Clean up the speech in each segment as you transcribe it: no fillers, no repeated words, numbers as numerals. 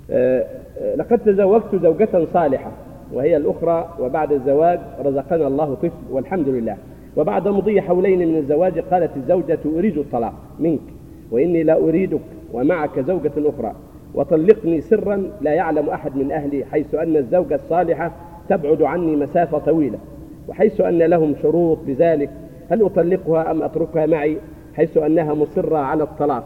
لقد تزوجت زوجة صالحة وهي الأخرى، وبعد الزواج رزقنا الله طفل والحمد لله، وبعد مضي حولين من الزواج قالت الزوجة أريد الطلاق منك وإني لا أريدك ومعك زوجة أخرى، وطلقني سرا لا يعلم أحد من أهلي، حيث أن الزوجة الصالحة تبعد عني مسافة طويلة، وحيث أن لهم شروط بذلك، هل أطلقها أم أتركها معي حيث أنها مصرة على الطلاق؟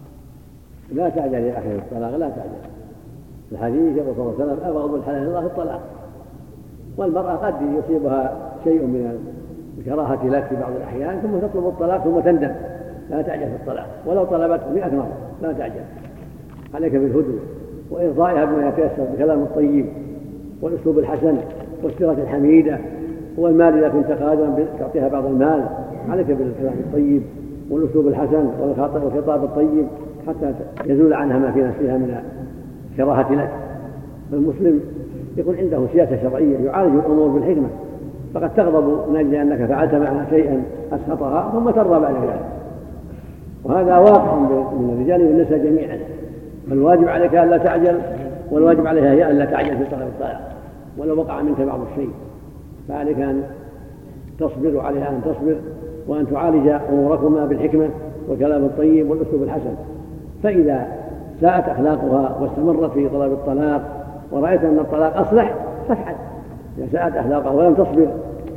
لا تعجل يا أخي الطلاق، لا تعجل. الحديث يقول صلى الله عليه وسلم أبغض الحلال إلى الله الطلاق، والمرأة قد يصيبها شيء من الكراهة لك في بعض الأحيان ثم تطلب الطلاق ثم تندم. لا تعجل في الطلاق ولو طلبته 100 مرة، لا تعجل. عليك بالهدوء وإرضائها بما يتيسر بالكلام الطيب والأسلوب الحسن والسيرة الحميدة، والمال إذا كنت قادرا تعطيها بعض المال، عليك بالكلام الطيب والأسلوب الحسن والخطاب الطيب حتى يزول عنها ما في نفسها من الكراهة لك. فالمسلم يكون عنده سياسة شرعية يعالج الأمور بالحكمة، فقد تغضب من أجل أنك فعلت معها شيئا أسخطها ثم ترضى بعد ذلك، وهذا واقع من الرجال والنساء جميعا. فالواجب عليك أن لا تعجل، والواجب عليها هي أن لا تعجل في طلب الطلاق ولو وقع منك بعض الشيء، فعليك أن تصبر وعليها أن تصبر، وأن تعالج أموركما بالحكمة والكلام الطيب والأسلوب الحسن. فإذا ساءت أخلاقها واستمرت في طلب الطلاق ورأيت أن الطلاق أصلح فافعل. إذا ساءت أخلاقها ولم تصبر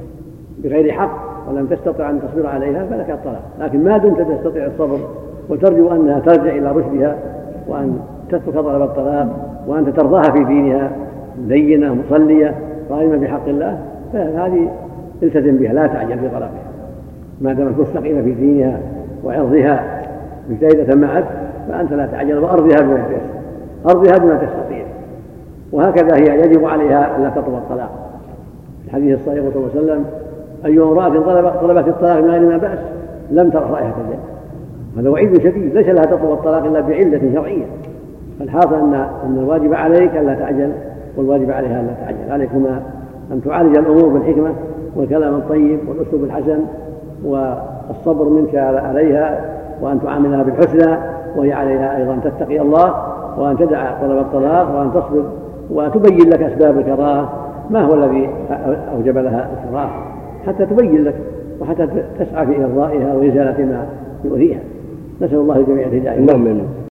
بغير حق ولم تستطع أن تصبر عليها فلك الطلاق، لكن ما دمت تستطيع الصبر وترجو أنها ترجع إلى رشدها وأن تترك طلب الطلاق وأنت ترضاها في دينها مدينة مصلية قائمة بحق الله، فهذه التزم بها، لا تعجل في طلاقها ما دامت مستقيمة في دينها وعرضها مجتهدة معك، فأنت لا تعجل وأرضها بما تيسر، أرضها بما تستطيع. وهكذا هي يجب عليها أن لا تطلب الطلاق. الحديث الصحيح صلى الله عليه وسلم أي امرأة طلبت الطلاق من غير ما بأس لم ترى رائحة الجنة. هذا وعيد شديد، ليس لها تطلب الطلاق إلا بعلة شرعية. فالحاصل أن الواجب عليك أن لا تعجل، والواجب عليها أن لا تعجل. عليكما أن تعالج الأمور بالحكمة والكلام الطيب والأسلوب الحسن والصبر منك عليها، وأن تعاملها بالحسنى، وهي عليها أيضا أن تتقي الله وأن تدع طلب الطلاق وأن تصبر وتبين لك أسباب الكراهة ما هو الذي أوجب لها الكراهة حتى تبين لك وحتى تسعى في إرضائها وإزالة ما يؤذيها. نسأل الله الجميع الهداية.